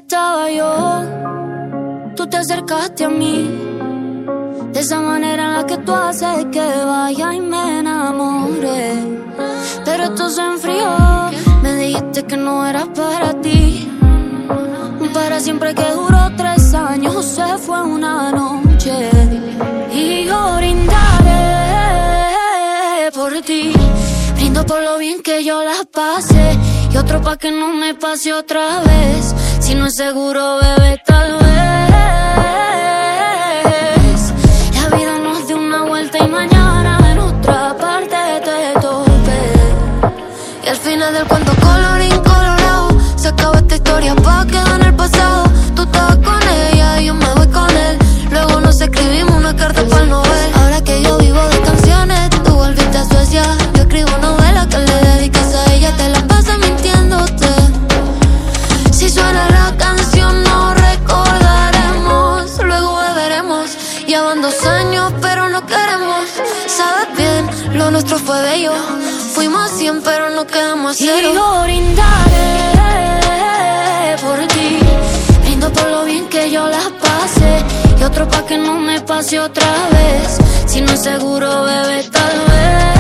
estaba yo, tú te acercaste a mí, de esa manera en la que tú haces que vaya y me enamore. Pero esto se enfrió, me dijiste que no era para ti. Para siempre que duró 3 años se fue una noche. Y yo brindaré por ti, brindo por lo bien que yo las pasé, y otro pa' que no me pase otra vez. Si no es seguro, bebé, tal vez la vida nos dio una vuelta y mañana en otra parte te tope. Y al final del cuento, colorín colorado, se acabó esta historia pa' quedar en el pasado. Tú estabas con ella y yo me voy con él, luego nos escribimos una carta para el Nobel. Ahora que yo vivo de canciones, tú volviste a Suecia. Yo escribo novelas que le dedicas a ella, te la pasas mintiéndote. Si suena la canción no recordaremos, luego beberemos. Ya van 2 años pero no queremos. Sabes bien, lo nuestro fue bello, fuimos 100 pero no quedamos a 0. Y yo brindaré por ti, brindo por lo bien que yo las pasé, y otro pa' que no me pase otra vez. Si no es seguro, bebé, tal vez